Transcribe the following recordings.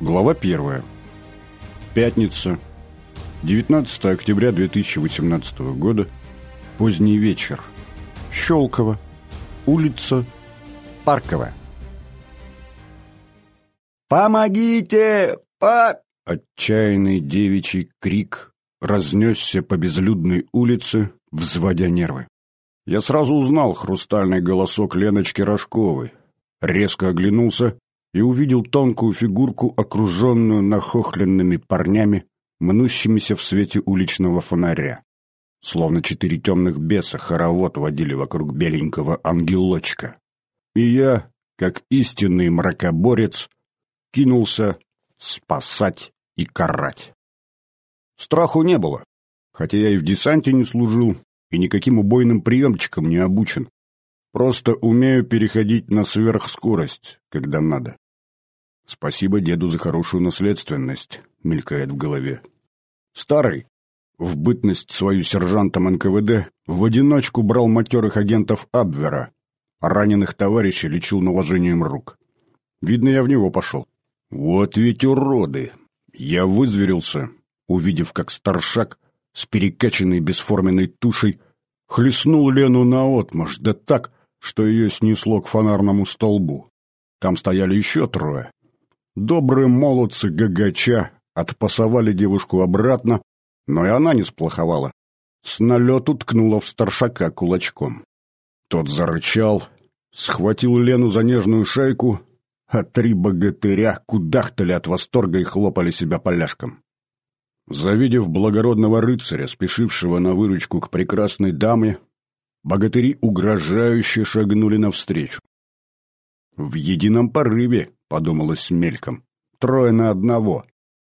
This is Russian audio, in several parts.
Глава 1. Пятница, 19 октября 2018 года, поздний вечер. Щелково, улица Парковая. «Помогите! Отчаянный девичий крик разнесся по безлюдной улице, взводя нервы. Я сразу узнал хрустальный голосок Леночки Рожковой, резко оглянулся и увидел тонкую фигурку, окруженную нахохленными парнями, мнущимися в свете уличного фонаря. Словно 4 темных беса хоровод водили вокруг беленького ангелочка. И я, как истинный мракоборец, кинулся спасать и карать. Страху не было, хотя я и в десанте не служил, и никаким убойным приемчиком не обучен. Просто умею переходить на сверхскорость, когда надо. Спасибо деду за хорошую наследственность, мелькает в голове. Старый, в бытность свою сержантом НКВД, в одиночку брал матерых агентов Абвера, а раненых товарищей лечил наложением рук. Видно, я в него пошел. Вот ведь уроды! Я вызверился, увидев, как старшак с перекачанной бесформенной тушей хлестнул Лену наотмашь, да так, что ее снесло к фонарному столбу. Там стояли еще 3. Добрые молодцы гагача отпасовали девушку обратно, но и она не сплоховала. С налету ткнула в старшака кулачком. Тот зарычал, схватил Лену за нежную шейку, а 3 богатыря кудахтали от восторга и хлопали себя поляшком. Завидев благородного рыцаря, спешившего на выручку к прекрасной даме, богатыри угрожающе шагнули навстречу. В едином порыве, подумалось мельком, 3 на 1.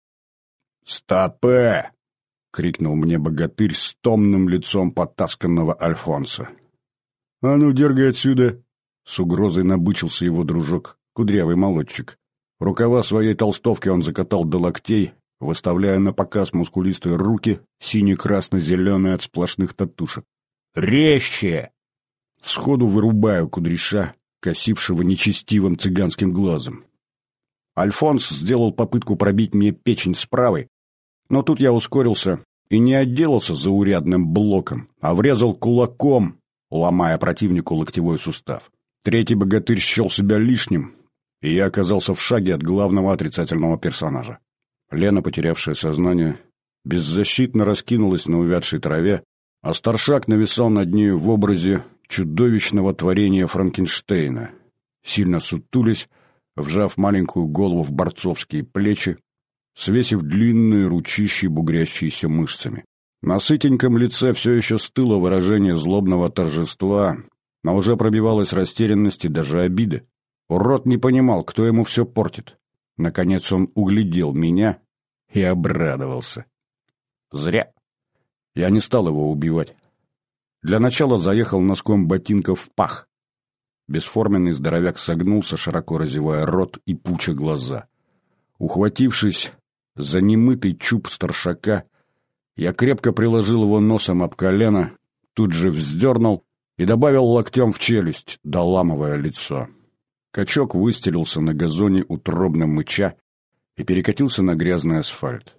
«Стопэ!» — крикнул мне богатырь с томным лицом потасканного Альфонса. «А ну, дергай отсюда!» — с угрозой набычился его дружок, кудрявый молодчик. Рукава своей толстовки он закатал до локтей, выставляя на показ мускулистые руки, сине-красно-зеленые от сплошных татушек. «Резче!» Сходу вырубаю кудряша, косившего нечестивым цыганским глазом. Альфонс сделал попытку пробить мне печень с правой, но тут я ускорился и не отделался заурядным блоком, а врезал кулаком, ломая противнику локтевой сустав. 3-й богатырь счел себя лишним, и я оказался в шаге от главного отрицательного персонажа. Лена, потерявшая сознание, беззащитно раскинулась на увядшей траве, а старшак нависал над нею в образе чудовищного творения Франкенштейна, сильно сутулясь, вжав маленькую голову в борцовские плечи, свесив длинные ручищи, бугрящиеся мышцами. На сытеньком лице все еще стыло выражение злобного торжества, но уже пробивалась растерянность и даже обида. Урод не понимал, кто ему все портит. Наконец он углядел меня и обрадовался. Зря. Я не стал его убивать. Для начала заехал носком ботинка в пах. Бесформенный здоровяк согнулся, широко разевая рот и пуча глаза. Ухватившись за немытый чуб старшака, я крепко приложил его носом об колено, тут же вздернул и добавил локтем в челюсть, доламывая лицо. Качок выстелился на газоне утробно мыча и перекатился на грязный асфальт.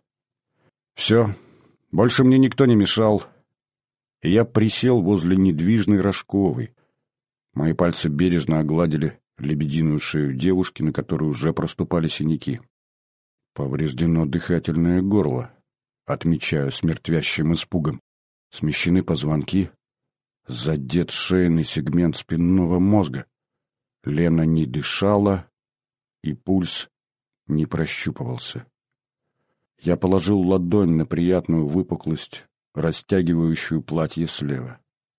Все, больше мне никто не мешал, и я присел возле недвижной Рожковой. Мои пальцы бережно огладили лебединую шею девушки, на которой уже проступали синяки. Повреждено дыхательное горло, отмечаю с мертвящим испугом. Смещены позвонки, задет шейный сегмент спинного мозга. Лена не дышала, и пульс не прощупывался. Я положил ладонь на приятную выпуклость, растягивающую платье слева.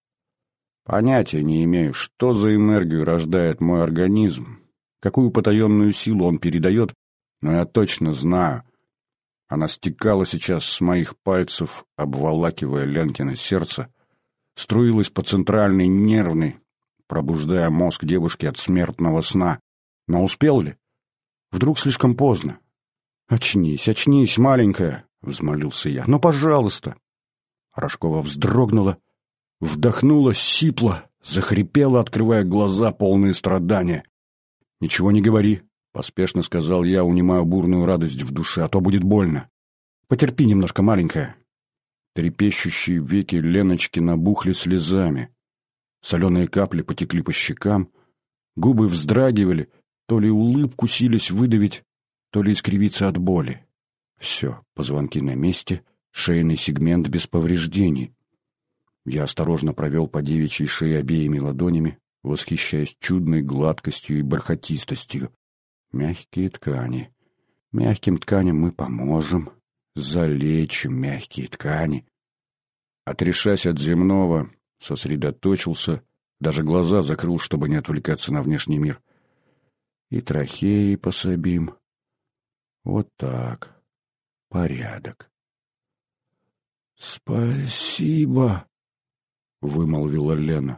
Понятия не имею, что за энергию рождает мой организм, какую потаенную силу он передает, но я точно знаю. Она стекала сейчас с моих пальцев, обволакивая Ленкино сердце, струилась по центральной нервной, пробуждая мозг девушки от смертного сна. Но успел ли? Вдруг слишком поздно. «Очнись, очнись, маленькая!» — взмолился я. «Ну, пожалуйста!» Рожкова вздрогнула, вдохнула сипло, захрипела, открывая глаза, полные страдания. «Ничего не говори», — поспешно сказал я, унимая бурную радость в душе, — «а то будет больно. Потерпи немножко, маленькая». Трепещущие веки Леночки набухли слезами. Соленые капли потекли по щекам, губы вздрагивали, то ли улыбку сились выдавить, то ли искривиться от боли. Все, позвонки на месте, шейный сегмент без повреждений. Я осторожно провел по девичьей шее обеими ладонями, восхищаясь чудной гладкостью и бархатистостью. Мягкие ткани. Мягким тканям мы поможем. Залечим мягкие ткани. Отрешась от земного, сосредоточился, даже глаза закрыл, чтобы не отвлекаться на внешний мир. И трахеи пособим. Вот так. Порядок. «Спасибо», — вымолвила Лена.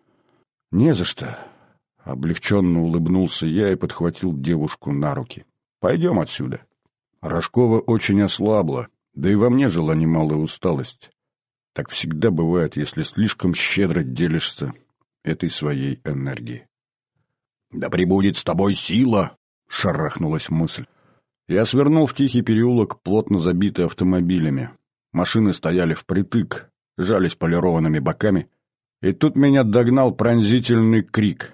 «Не за что». Облегченно улыбнулся я и подхватил девушку на руки. «Пойдем отсюда». Рожкова очень ослабла, да и во мне жила немалая усталость. Так всегда бывает, если слишком щедро делишься этой своей энергией. «Да пребудет с тобой сила!» — шарахнулась мысль. Я свернул в тихий переулок, плотно забитый автомобилями. Машины стояли впритык, жались полированными боками. И тут меня догнал пронзительный крик.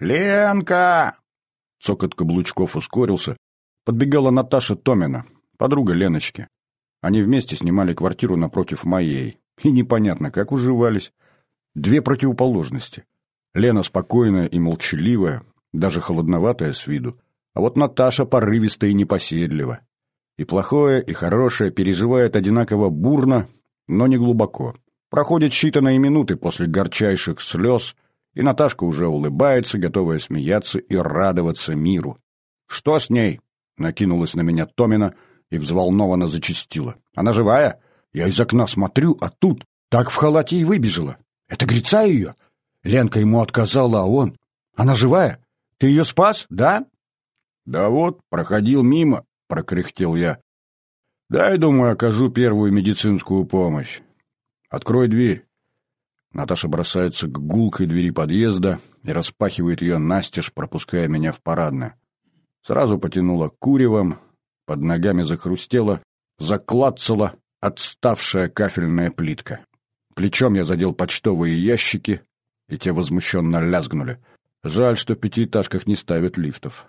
«Ленка!» Цокот каблучков ускорился. Подбегала Наташа Томина, подруга Леночки. Они вместе снимали квартиру напротив моей. И непонятно, как уживались. Две противоположности. Лена спокойная и молчаливая, даже холодноватая с виду. А вот Наташа порывистая и непоседлива. И плохое, и хорошее переживает одинаково бурно, но не глубоко. Проходят считанные минуты после горчайших слез, и Наташка уже улыбается, готовая смеяться и радоваться миру. «Что с ней?» — накинулась на меня Томина и взволнованно зачастила. «Она живая? Я из окна смотрю, а тут так в халате и выбежала. Это Грица ее? Ленка ему отказала, а он? Она живая? Ты ее спас, да?» «Да вот, проходил мимо», — прокряхтел я. «Дай, думаю, окажу первую медицинскую помощь. Открой дверь». Наташа бросается к гулкой двери подъезда и распахивает ее настежь, пропуская меня в парадное. Сразу потянула куревом, под ногами захрустела, заклацала отставшая кафельная плитка. Плечом я задел почтовые ящики, и те возмущенно лязгнули. Жаль, что в пятиэтажках не ставят лифтов.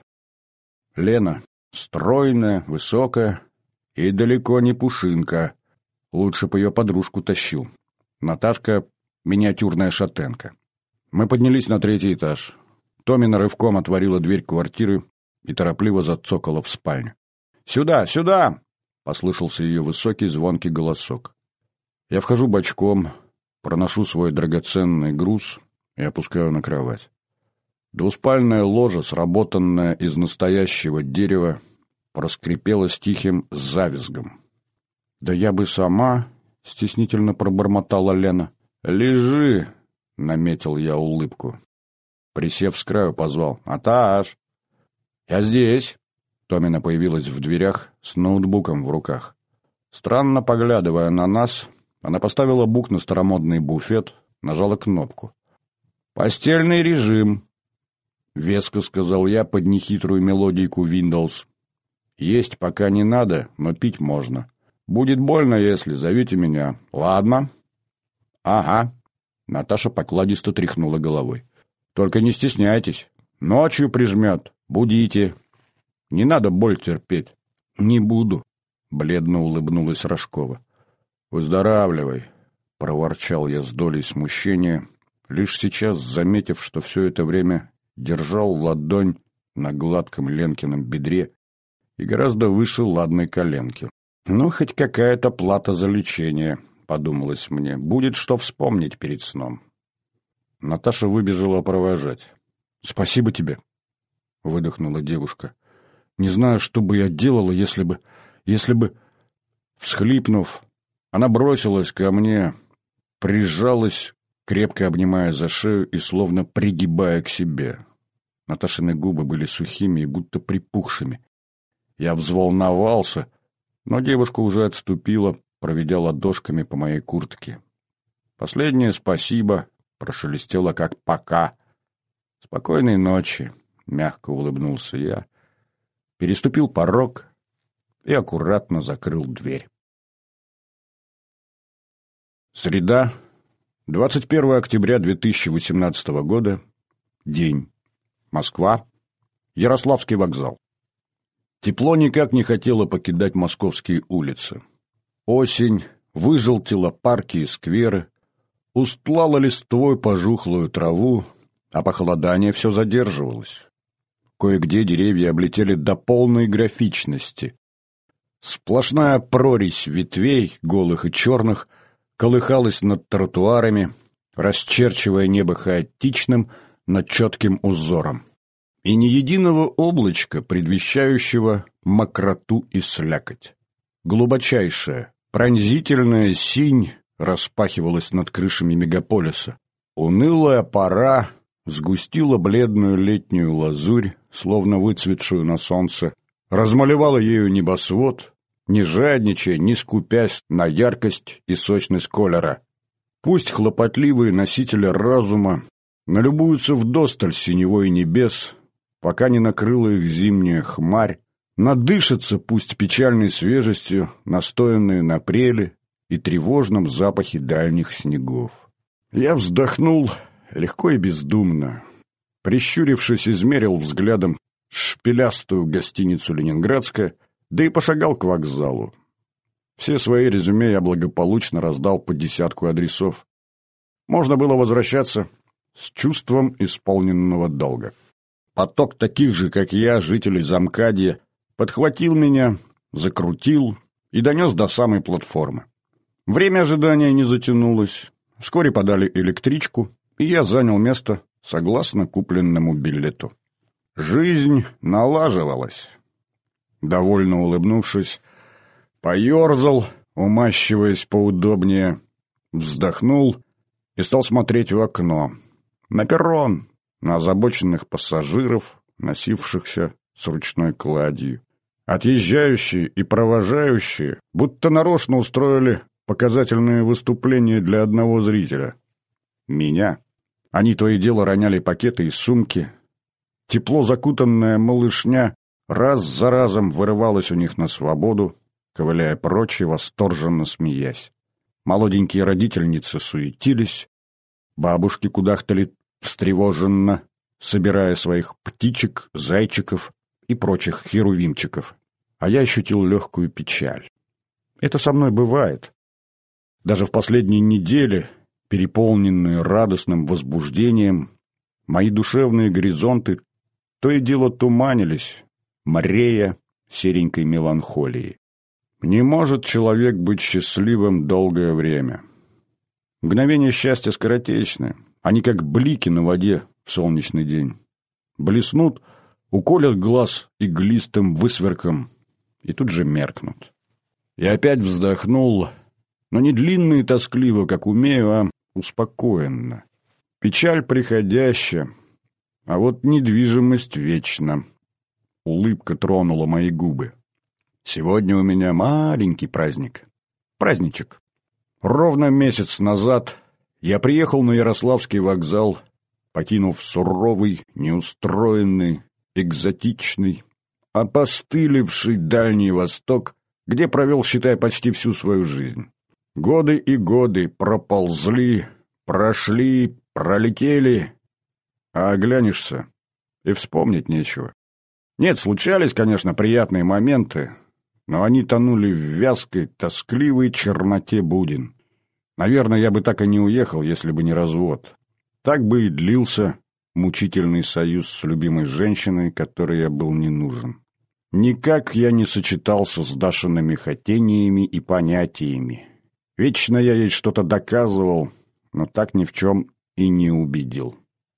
Лена стройная, высокая и далеко не пушинка. Лучше бы ее подружку тащил. Наташка — миниатюрная шатенка. Мы поднялись на 3-й этаж. Томина рывком отворила дверь квартиры и торопливо зацокала в спальню. «Сюда, сюда!» — послышался ее высокий звонкий голосок. Я вхожу бочком, проношу свой драгоценный груз и опускаю на кровать. Двуспальная ложа, сработанная из настоящего дерева, проскрипела с тихим завизгом. «Да я бы сама!» — стеснительно пробормотала Лена. «Лежи!» — наметил я улыбку. Присев с краю, позвал. «Наташ!» «Я здесь!» Томина появилась в дверях с ноутбуком в руках. Странно поглядывая на нас, она поставила бук на старомодный буфет, нажала кнопку. «Постельный режим!» — веско сказал я под нехитрую мелодийку Windows. «Есть пока не надо, но пить можно. Будет больно, если зовите меня. Ладно?» «Ага». Наташа покладисто тряхнула головой. «Только не стесняйтесь. Ночью прижмет. Будите. Не надо боль терпеть». «Не буду», — бледно улыбнулась Рожкова. «Выздоравливай», — проворчал я с долей смущения, лишь сейчас заметив, что все это время держал ладонь на гладком Ленкином бедре и гораздо выше ладной коленки. «Ну, хоть какая-то плата за лечение», — подумалось мне. «Будет что вспомнить перед сном». Наташа выбежала провожать. «Спасибо тебе», — выдохнула девушка. «Не знаю, что бы я делала, если бы...» Всхлипнув, она бросилась ко мне, прижалась, крепко обнимая за шею и словно пригибая к себе. Наташины губы были сухими и будто припухшими. Я взволновался, но девушка уже отступила, проведя ладошками по моей куртке. Последнее «спасибо» прошелестело как «пока». «Спокойной ночи», — мягко улыбнулся я переступил порог и аккуратно закрыл дверь. Среда, 21 октября 2018 года, день. Москва, Ярославский вокзал. Тепло никак не хотело покидать московские улицы. Осень выжелтила парки и скверы, устлала листвой пожухлую траву, а похолодание все задерживалось. Кое-где деревья облетели до полной графичности. Сплошная прорезь ветвей, голых и черных, колыхалась над тротуарами, расчерчивая небо хаотичным, но четким узором. И ни единого облачка, предвещающего мокроту и слякоть. Глубочайшая, пронзительная синь распахивалась над крышами мегаполиса. Унылая пора сгустила бледную летнюю лазурь, словно выцветшую на солнце, размалевала ею небосвод, не жадничая, не скупясь на яркость и сочность колера. Пусть хлопотливые носители разума налюбуются вдосталь синевой небес, пока не накрыла их зимняя хмарь, надышатся пусть печальной свежестью, настоянной на преле и тревожном запахе дальних снегов. Я вздохнул легко и бездумно. Прищурившись, измерил взглядом шпилястую гостиницу «Ленинградская», да и пошагал к вокзалу. Все свои резюме я благополучно раздал по 10 адресов. Можно было возвращаться с чувством исполненного долга. Поток таких же, как я, жителей Замкадья, подхватил меня, закрутил и донес до самой платформы. Время ожидания не затянулось. Вскоре подали электричку, и я занял место согласно купленному билету. Жизнь налаживалась. Довольно улыбнувшись, поерзал, умащиваясь поудобнее, вздохнул и стал смотреть в окно. На перрон, на озабоченных пассажиров, носившихся с ручной кладью. Отъезжающие и провожающие будто нарочно устроили показательные выступления для одного зрителя. Меня. Они то и дело роняли пакеты и сумки. Тепло закутанная малышня раз за разом вырывалась у них на свободу, ковыляя прочь и восторженно смеясь. Молоденькие родительницы суетились, бабушки кудахтали встревоженно, собирая своих птичек, зайчиков и прочих херувимчиков. А я ощутил легкую печаль. Это со мной бывает. Даже в последние недели, переполненные радостным возбуждением, мои душевные горизонты то и дело туманились, морея серенькой меланхолии. Не может человек быть счастливым долгое время. Мгновения счастья скоротечны, они как блики на воде в солнечный день. Блеснут, уколят глаз иглистым высверком и тут же меркнут. Я опять вздохнул, но не длинно и тоскливо, как умею, а успокоенно. Печаль приходящая, а вот недвижимость вечна. Улыбка тронула мои губы. Сегодня у меня маленький праздник. Праздничек. Ровно месяц назад я приехал на Ярославский вокзал, покинув суровый, неустроенный, экзотичный, опостылевший Дальний Восток, где провел, считай, почти всю свою жизнь. Годы и годы проползли, прошли, пролетели, а оглянешься и вспомнить нечего. Нет, случались, конечно, приятные моменты, но они тонули в вязкой, тоскливой черноте буден. Наверное, я бы так и не уехал, если бы не развод. Так бы и длился мучительный союз с любимой женщиной, которой я был не нужен. Никак я не сочетался с Дашиными хотениями и понятиями. Вечно я ей что-то доказывал, но так ни в чем и не убедил.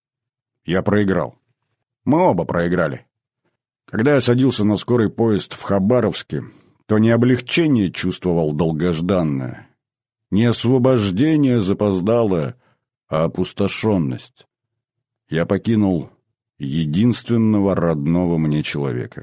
Я проиграл. Мы оба проиграли. Когда я садился на скорый поезд в Хабаровске, то не облегчение чувствовал долгожданное, не освобождение запоздалое, а опустошенность. Я покинул единственного родного мне человека.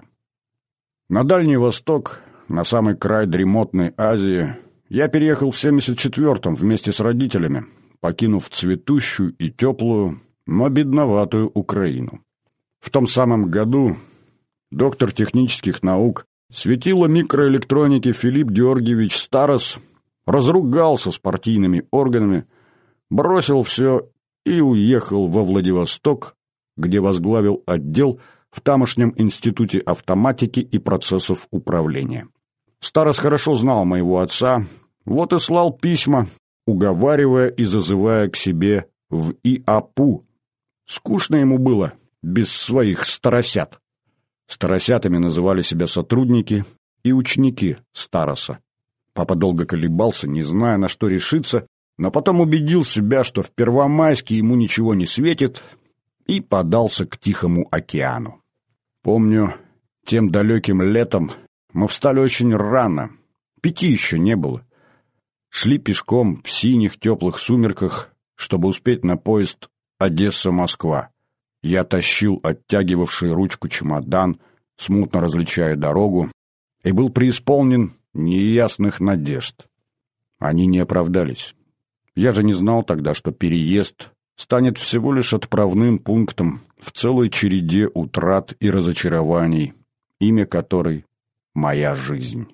На Дальний Восток, на самый край дремотной Азии, я переехал в 74-м вместе с родителями, покинув цветущую и теплую, но бедноватую Украину. В том самом году доктор технических наук, светило микроэлектроники Филипп Георгиевич Старос разругался с партийными органами, бросил все и уехал во Владивосток, где возглавил отдел в тамошнем институте автоматики и процессов управления. Старос хорошо знал моего отца, вот и слал письма, уговаривая и зазывая к себе в ИАПУ. Скучно ему было без своих старосят. Старосятами называли себя сотрудники и ученики Староса. Папа долго колебался, не зная, на что решиться, но потом убедил себя, что в Первомайске ему ничего не светит, и подался к Тихому океану. Помню, тем далеким летом мы встали очень рано, 5 еще не было. Шли пешком в синих теплых сумерках, чтобы успеть на поезд Одесса-Москва. Я тащил оттягивавший ручку чемодан, смутно различая дорогу, и был преисполнен неясных надежд. Они не оправдались. Я же не знал тогда, что переезд станет всего лишь отправным пунктом в целой череде утрат и разочарований, имя которой — моя жизнь.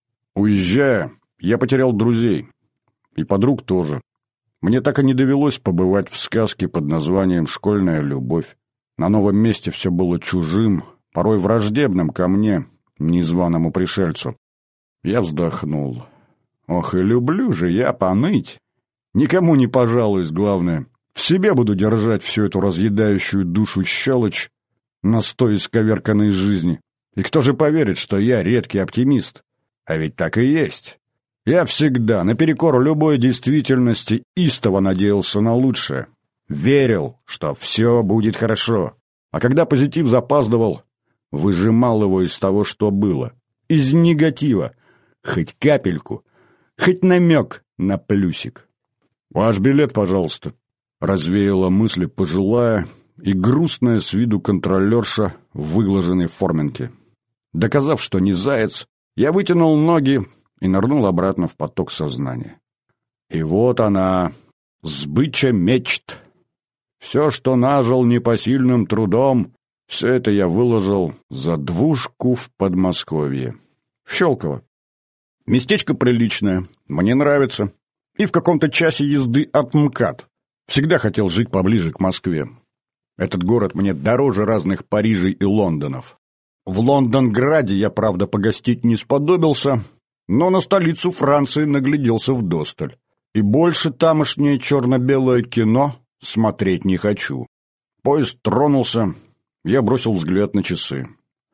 Уезжая, я потерял друзей. И подруг тоже. Мне так и не довелось побывать в сказке под названием «Школьная любовь». На новом месте все было чужим, порой враждебным ко мне, незваному пришельцу. Я вздохнул. Ох, и люблю же я поныть. Никому не пожалуюсь, главное. В себе буду держать всю эту разъедающую душу щелочь, настой исковерканной жизни. И кто же поверит, что я редкий оптимист? А ведь так и есть. Я всегда, наперекор любой действительности, истово надеялся на лучшее. Верил, что все будет хорошо. А когда позитив запаздывал, выжимал его из того, что было. Из негатива. Хоть капельку, хоть намек на плюсик. «Ваш билет, пожалуйста», — развеяла мысли пожилая и грустная с виду контролерша в выглаженной форменке. Доказав, что не заяц, я вытянул ноги и нырнул обратно в поток сознания. И вот она, сбыча мечт. Все, что нажил непосильным трудом, все это я выложил за двушку в Подмосковье. В Щелково. Местечко приличное, мне нравится. И в каком-то часе езды от МКАД. Всегда хотел жить поближе к Москве. Этот город мне дороже разных Парижей и Лондонов. В Лондонграде я, правда, погостить не сподобился, но на столицу Франции нагляделся вдосталь. И больше тамошнее черно-белое кино смотреть не хочу. Поезд тронулся, я бросил взгляд на часы.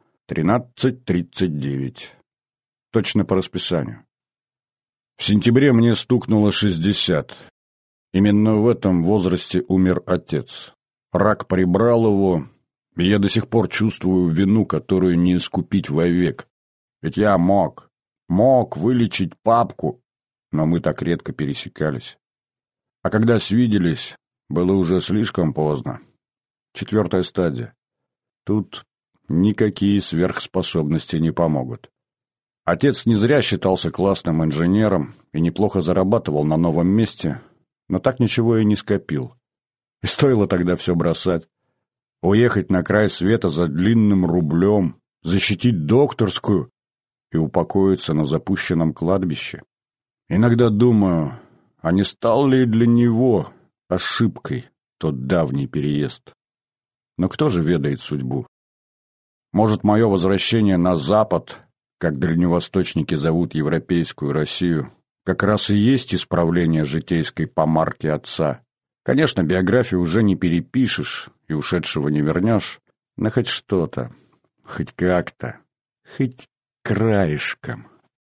13:39. Точно по расписанию. В сентябре мне стукнуло 60. Именно в этом возрасте умер отец. Рак прибрал его, и я до сих пор чувствую вину, которую не искупить вовек. Ведь я мог вылечить папку, но мы так редко пересекались. А когда свиделись, было уже слишком поздно. 4-я стадия. Тут никакие сверхспособности не помогут. Отец не зря считался классным инженером и неплохо зарабатывал на новом месте, но так ничего и не скопил. И стоило тогда все бросать. Уехать на край света за длинным рублем, защитить докторскую и упокоиться на запущенном кладбище. Иногда думаю, а не стал ли для него ошибкой тот давний переезд? Но кто же ведает судьбу? Может, мое возвращение на Запад, как дальневосточники зовут европейскую Россию, как раз и есть исправление житейской помарки отца. Конечно, биографию уже не перепишешь и ушедшего не вернешь, но хоть что-то, хоть как-то, хоть краешком.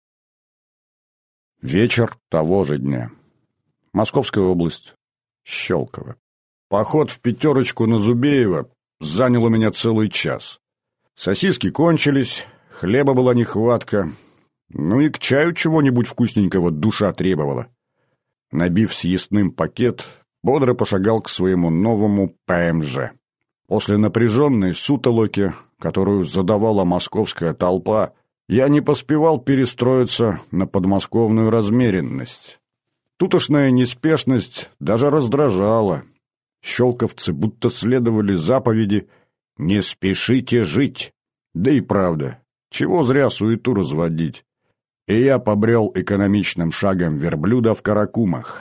Вечер того же дня. Московская область. Щелково. Поход в 5 на Зубеева занял у меня целый час. Сосиски кончились, хлеба была нехватка, ну и к чаю чего-нибудь вкусненького душа требовала. Набив съестным пакет, бодро пошагал к своему новому ПМЖ. После напряженной сутолоки, которую задавала московская толпа, я не поспевал перестроиться на подмосковную размеренность. Тутошная неспешность даже раздражала. Щелковцы будто следовали заповеди «Не спешите жить». Да и правда, чего зря суету разводить. И я побрел экономичным шагом верблюда в Каракумах.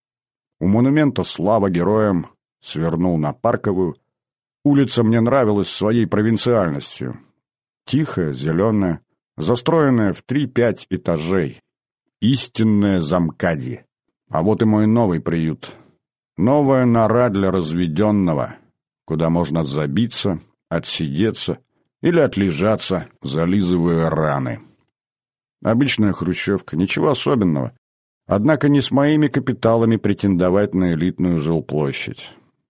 У монумента «Слава героям» свернул на Парковую. Улица мне нравилась своей провинциальностью. Тихая, зеленая, застроенная в 3-5 этажей. Истинная замкадье. А вот и мой новый приют. Новая нора для разведенного, куда можно забиться, отсидеться или отлежаться, зализывая раны. Обычная хрущевка, ничего особенного. Однако не с моими капиталами претендовать на элитную жилплощадь.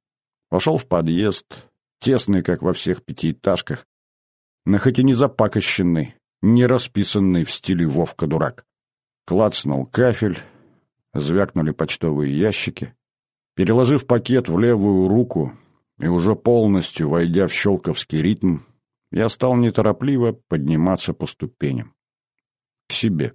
Вошел в подъезд, тесный, как во всех пятиэтажках, но хоть и не запакощенный, не расписанный в стиле Вовка-дурак. Клацнул кафель, звякнули почтовые ящики. Переложив пакет в левую руку и уже полностью войдя в щелковский ритм, я стал неторопливо подниматься по ступеням. К себе.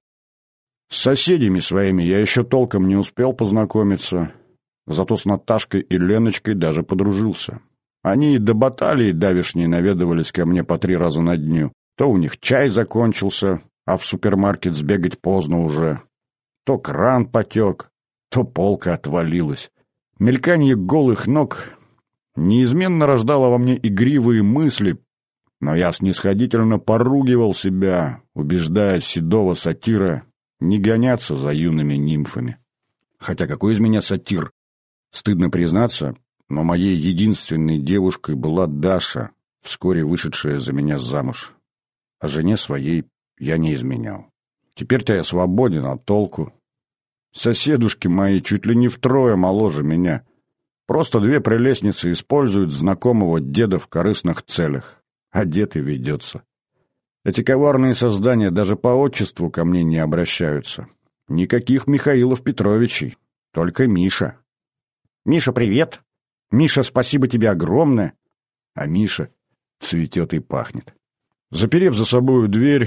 С соседями своими я еще толком не успел познакомиться, зато с Наташкой и Леночкой даже подружился. Они и до баталии давешней наведывались ко мне по 3 раза на дню. То у них чай закончился, а в супермаркет сбегать поздно уже. То кран потек, то полка отвалилась. Мельканье голых ног неизменно рождало во мне игривые мысли, но я снисходительно поругивал себя, убеждая седого сатира не гоняться за юными нимфами. Хотя какой из меня сатир? Стыдно признаться, но моей единственной девушкой была Даша, вскоре вышедшая за меня замуж. А жене своей я не изменял. Теперь-то я свободен, а толку? Соседушки мои чуть ли не втрое моложе меня. Просто 2 прелестницы используют знакомого деда в корыстных целях. А дед и ведется. Эти коварные создания даже по отчеству ко мне не обращаются. Никаких Михаилов Петровичей, только Миша. «Миша, привет! Миша, спасибо тебе огромное!» А Миша цветет и пахнет. Заперев за собою дверь,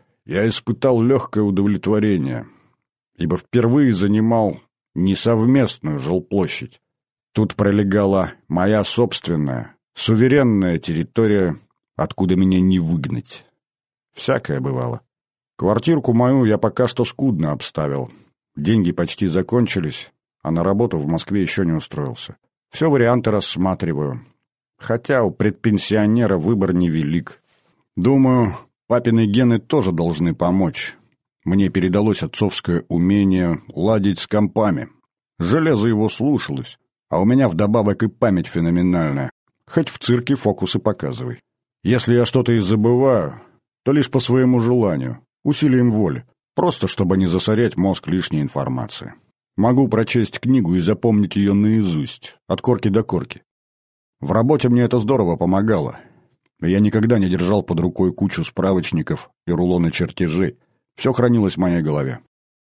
я испытал легкое удовлетворение, ибо впервые занимал не совместную жилплощадь. Тут пролегала моя собственная, суверенная территория, откуда меня не выгнать. Всякое бывало. Квартирку мою я пока что скудно обставил. Деньги почти закончились, а на работу в Москве еще не устроился. Все варианты рассматриваю. Хотя у предпенсионера выбор невелик. Думаю, папины гены тоже должны помочь. Мне передалось отцовское умение ладить с компами. Железо его слушалось, а у меня вдобавок и память феноменальная. Хоть в цирке фокусы показывай. Если я что-то и забываю, то лишь по своему желанию, усилием воли, просто чтобы не засорять мозг лишней информацией. Могу прочесть книгу и запомнить ее наизусть, от корки до корки. В работе мне это здорово помогало. Я никогда не держал под рукой кучу справочников и рулоны чертежей. Все хранилось в моей голове.